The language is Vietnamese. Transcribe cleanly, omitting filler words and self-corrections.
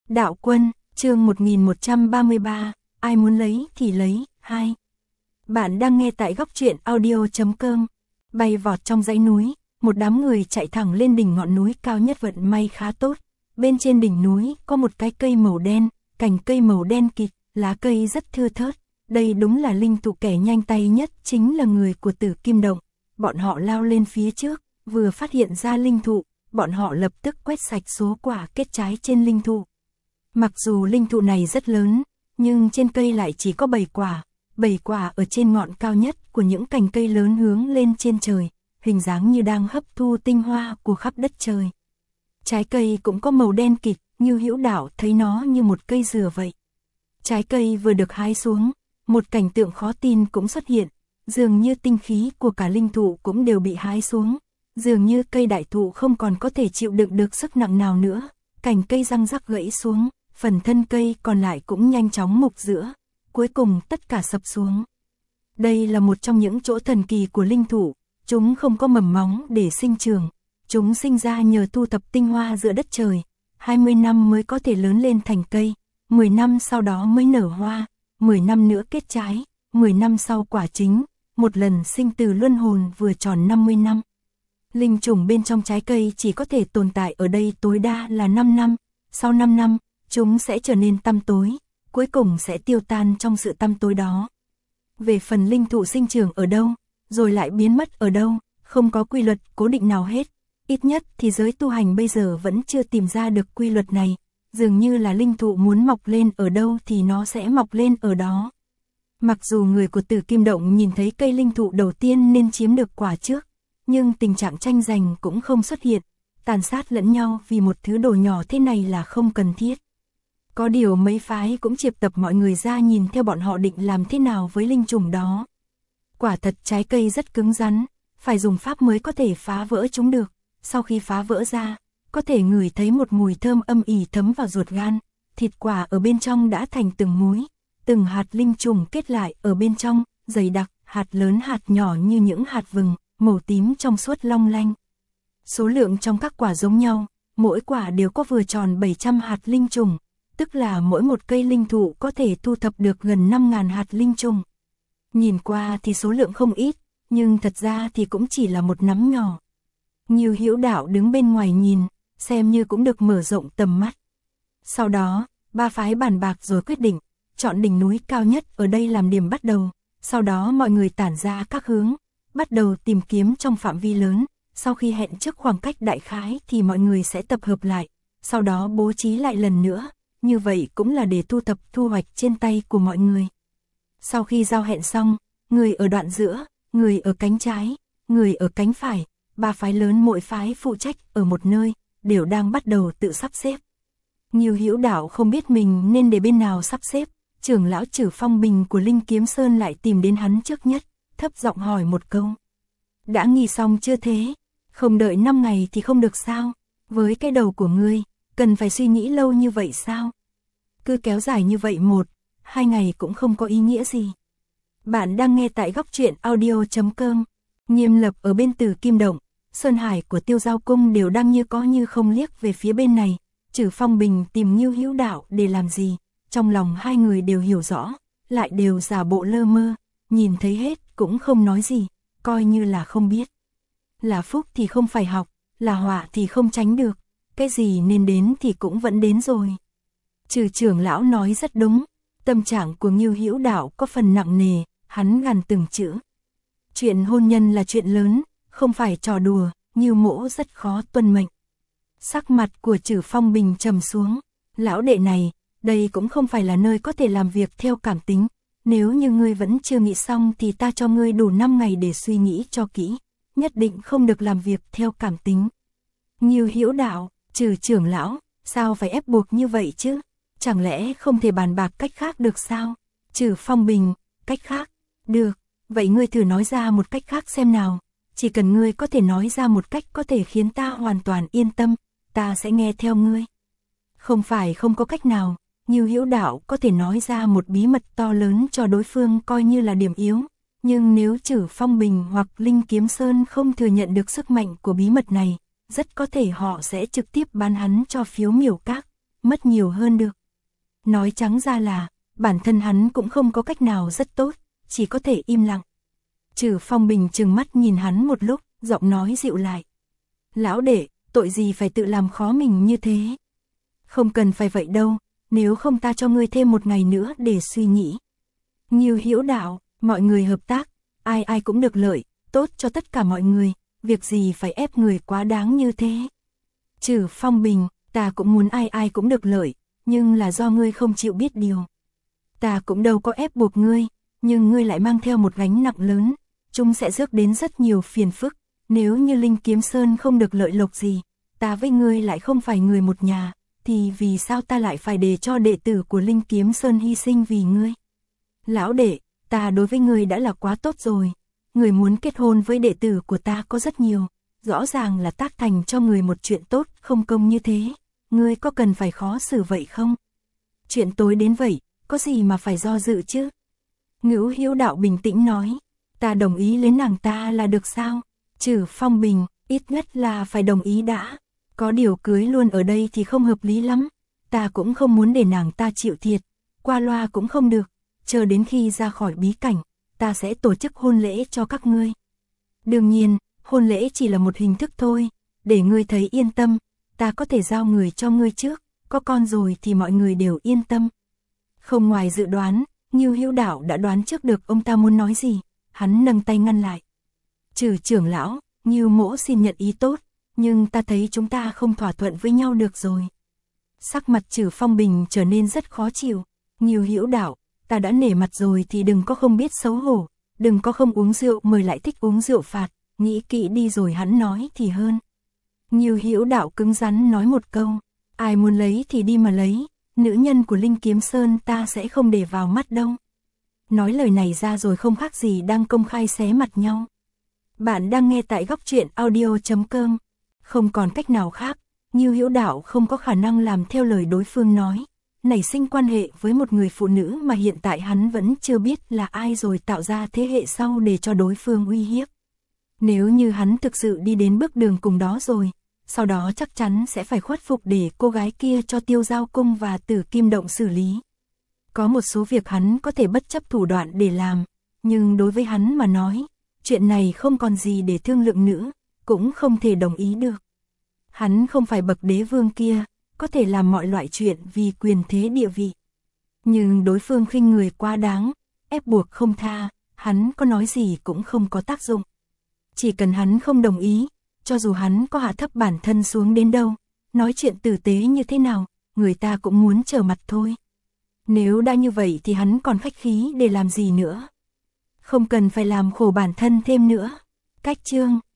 Đạo Quân, chương 1133, ai muốn lấy thì lấy, 2. Bạn đang nghe tại góc truyện audio.com. Bay vọt trong dãy núi, một đám người chạy thẳng lên đỉnh ngọn núi cao nhất vận may khá tốt. Bên trên đỉnh núi có một cái cây màu đen, cành cây màu đen kịt, lá cây rất thưa thớt. Đây đúng là linh thụ, kẻ nhanh tay nhất chính là người của Tử Kim Động. Bọn họ lao lên phía trước, vừa phát hiện ra linh thụ, bọn họ lập tức quét sạch số quả kết trái trên linh thụ. Mặc dù linh thụ này rất lớn, nhưng trên cây lại chỉ có 7 quả. 7 quả ở trên ngọn cao nhất của những cành cây lớn hướng lên trên trời, hình dáng như đang hấp thu tinh hoa của khắp đất trời. Trái cây cũng có màu đen kịt, như Hữu Đạo thấy nó như một cây dừa vậy. Trái cây vừa được hái xuống, một cảnh tượng khó tin cũng xuất hiện, dường như tinh khí của cả linh thụ cũng đều bị hái xuống, dường như cây đại thụ không còn có thể chịu đựng được sức nặng nào nữa, cành cây răng rắc gãy xuống, phần thân cây còn lại cũng nhanh chóng mục giữa, cuối cùng tất cả sập xuống. Đây là một trong những chỗ thần kỳ của linh thụ, chúng không có mầm móng để sinh trưởng, chúng sinh ra nhờ thu thập tinh hoa giữa đất trời, 20 năm mới có thể lớn lên thành cây, 10 năm sau đó mới nở hoa, 10 năm nữa kết trái, 10 năm sau quả chính, một lần sinh từ luân hồi vừa tròn 50 năm. Linh trùng bên trong trái cây chỉ có thể tồn tại ở đây tối đa là 5 năm, sau 5 năm, chúng sẽ trở nên tăm tối, cuối cùng sẽ tiêu tan trong sự tăm tối đó. Về phần linh thụ sinh trưởng ở đâu, rồi lại biến mất ở đâu, không có quy luật cố định nào hết, ít nhất thì giới tu hành bây giờ vẫn chưa tìm ra được quy luật này, dường như là linh thụ muốn mọc lên ở đâu thì nó sẽ mọc lên ở đó. Mặc dù người của Tử Kim Động nhìn thấy cây linh thụ đầu tiên nên chiếm được quả trước, nhưng tình trạng tranh giành cũng không xuất hiện, tàn sát lẫn nhau vì một thứ đồ nhỏ thế này là không cần thiết. Có điều mấy phái cũng triệu tập mọi người ra nhìn theo bọn họ định làm thế nào với linh trùng đó. Quả thật trái cây rất cứng rắn, phải dùng pháp mới có thể phá vỡ chúng được, sau khi phá vỡ ra, có thể ngửi thấy một mùi thơm âm ỉ thấm vào ruột gan, thịt quả ở bên trong đã thành từng múi, từng hạt linh trùng kết lại ở bên trong, dày đặc, hạt lớn hạt nhỏ như những hạt vừng, màu tím trong suốt long lanh. Số lượng trong các quả giống nhau, mỗi quả đều có vừa tròn 700 hạt linh trùng, tức là mỗi một cây linh thụ có thể thu thập được gần 5.000 hạt linh trùng. Nhìn qua thì số lượng không ít, nhưng thật ra thì cũng chỉ là một nắm nhỏ. Nhiều Hữu Đạo đứng bên ngoài nhìn, xem như cũng được mở rộng tầm mắt. Sau đó, ba phái bàn bạc rồi quyết định, chọn đỉnh núi cao nhất ở đây làm điểm bắt đầu, sau đó mọi người tản ra các hướng, bắt đầu tìm kiếm trong phạm vi lớn, sau khi hẹn trước khoảng cách đại khái thì mọi người sẽ tập hợp lại, sau đó bố trí lại lần nữa, như vậy cũng là để thu thập thu hoạch trên tay của mọi người. Sau khi giao hẹn xong, người ở đoạn giữa, người ở cánh trái, người ở cánh phải, ba phái lớn mỗi phái phụ trách ở một nơi, đều đang bắt đầu tự sắp xếp. Nhiều Hữu Đạo không biết mình nên để bên nào sắp xếp, trưởng lão Trử Phong Bình của Linh Kiếm Sơn lại tìm đến hắn trước nhất, thấp giọng hỏi một câu. Đã nghỉ xong chưa thế? Không đợi 5 ngày thì không được sao? Với cái đầu của ngươi, cần phải suy nghĩ lâu như vậy sao? Cứ kéo dài như vậy 1-2 ngày cũng không có ý nghĩa gì. Bạn đang nghe tại góc truyện audio.com. Nghiêm Lập ở bên Tử Kim Động, Sơn Hải của Tiêu Giao Cung đều đang như có như không liếc về phía bên này. Trử Phong Bình tìm Ngưu Hữu Đạo để làm gì? Trong lòng hai người đều hiểu rõ, lại đều giả bộ lơ mơ, nhìn thấy hết cũng không nói gì, coi như là không biết. Là phúc thì không phải học, là họa thì không tránh được, cái gì nên đến thì cũng vẫn đến rồi. Trừ trưởng lão nói rất đúng, tâm trạng của Ngưu Hữu Đạo có phần nặng nề, hắn gằn từng chữ. Chuyện hôn nhân là chuyện lớn, không phải trò đùa, Ngưu mỗ rất khó tuân mệnh. Sắc mặt của Trử Phong Bình trầm xuống, lão đệ này, đây cũng không phải là nơi có thể làm việc theo cảm tính, nếu như ngươi vẫn chưa nghĩ xong thì ta cho ngươi đủ 5 ngày để suy nghĩ cho kỹ, nhất định không được làm việc theo cảm tính. Ngưu Hữu Đạo, Trừ trưởng lão, sao phải ép buộc như vậy chứ? Chẳng lẽ không thể bàn bạc cách khác được sao? Trử Phong Bình, cách khác? Được, vậy ngươi thử nói ra một cách khác xem nào. Chỉ cần ngươi có thể nói ra một cách có thể khiến ta hoàn toàn yên tâm, ta sẽ nghe theo ngươi. Không phải không có cách nào, Ngưu Hữu Đạo có thể nói ra một bí mật to lớn cho đối phương coi như là điểm yếu. Nhưng nếu Trử Phong Bình hoặc Linh Kiếm Sơn không thừa nhận được sức mạnh của bí mật này, rất có thể họ sẽ trực tiếp bán hắn cho Phiếu Miểu Các. mất nhiều hơn được. Nói trắng ra là, bản thân hắn cũng không có cách nào rất tốt, chỉ có thể im lặng. Trử Phong Bình trừng mắt nhìn hắn một lúc, giọng nói dịu lại. Lão đệ, tội gì phải tự làm khó mình như thế? Không cần phải vậy đâu, nếu không ta cho ngươi thêm một ngày nữa để suy nghĩ. Ngưu Hữu Đạo, mọi người hợp tác, ai ai cũng được lợi, tốt cho tất cả mọi người, việc gì phải ép người quá đáng như thế. Trử Phong Bình, ta cũng muốn ai ai cũng được lợi, nhưng là do ngươi không chịu biết điều. Ta cũng đâu có ép buộc ngươi, nhưng ngươi lại mang theo một gánh nặng lớn, chúng sẽ rước đến rất nhiều phiền phức. Nếu như Linh Kiếm Sơn không được lợi lộc gì, ta với ngươi lại không phải người một nhà, thì vì sao ta lại phải để cho đệ tử của Linh Kiếm Sơn hy sinh vì ngươi? Lão đệ, ta đối với ngươi đã là quá tốt rồi, người muốn kết hôn với đệ tử của ta có rất nhiều, rõ ràng là tác thành cho người một chuyện tốt không công như thế, ngươi có cần phải khó xử vậy không? Chuyện tối đến vậy, có gì mà phải do dự chứ? Ngưu Hữu Đạo bình tĩnh nói, ta đồng ý lấy nàng ta là được sao? Trử Phong Bình, ít nhất là phải đồng ý đã, có điều cưới luôn ở đây thì không hợp lý lắm, ta cũng không muốn để nàng ta chịu thiệt, qua loa cũng không được, chờ đến khi ra khỏi bí cảnh, ta sẽ tổ chức hôn lễ cho các ngươi. Đương nhiên, hôn lễ chỉ là một hình thức thôi, để ngươi thấy yên tâm, ta có thể giao người cho ngươi trước, có con rồi thì mọi người đều yên tâm. Không ngoài dự đoán, Ngưu Hữu Đạo đã đoán trước được ông ta muốn nói gì, hắn nâng tay ngăn lại. Trử trưởng lão, Ngưu mỗ xin nhận ý tốt, nhưng ta thấy chúng ta không thỏa thuận với nhau được rồi. Sắc mặt Trử Phong Bình trở nên rất khó chịu. Ngưu Hữu Đạo, ta đã nể mặt rồi thì đừng có không biết xấu hổ, đừng có không uống rượu mời lại thích uống rượu phạt, nghĩ kỹ đi rồi hắn nói thì hơn. Ngưu Hữu Đạo cứng rắn nói một câu, ai muốn lấy thì đi mà lấy, nữ nhân của Linh Kiếm Sơn ta sẽ không để vào mắt đâu. Nói lời này ra rồi không khác gì đang công khai xé mặt nhau. Bạn đang nghe tại Góc Truyện Audio.com. Không còn cách nào khác, Ngưu Hữu Đạo không có khả năng làm theo lời đối phương nói, nảy sinh quan hệ với một người phụ nữ mà hiện tại hắn vẫn chưa biết là ai rồi tạo ra thế hệ sau để cho đối phương uy hiếp. Nếu như hắn thực sự đi đến bước đường cùng đó rồi, sau đó chắc chắn sẽ phải khuất phục để cô gái kia cho Tiêu Giao Cung và Tử Kim Động xử lý. Có một số việc hắn có thể bất chấp thủ đoạn để làm, nhưng đối với hắn mà nói, chuyện này không còn gì để thương lượng nữa, cũng không thể đồng ý được. Hắn không phải bậc đế vương kia, có thể làm mọi loại chuyện vì quyền thế địa vị. Nhưng đối phương khinh người quá đáng, ép buộc không tha, hắn có nói gì cũng không có tác dụng. Chỉ cần hắn không đồng ý, cho dù hắn có hạ thấp bản thân xuống đến đâu, nói chuyện tử tế như thế nào, người ta cũng muốn trở mặt thôi. Nếu đã như vậy thì hắn còn khách khí để làm gì nữa. Không cần phải làm khổ bản thân thêm nữa. Cách chương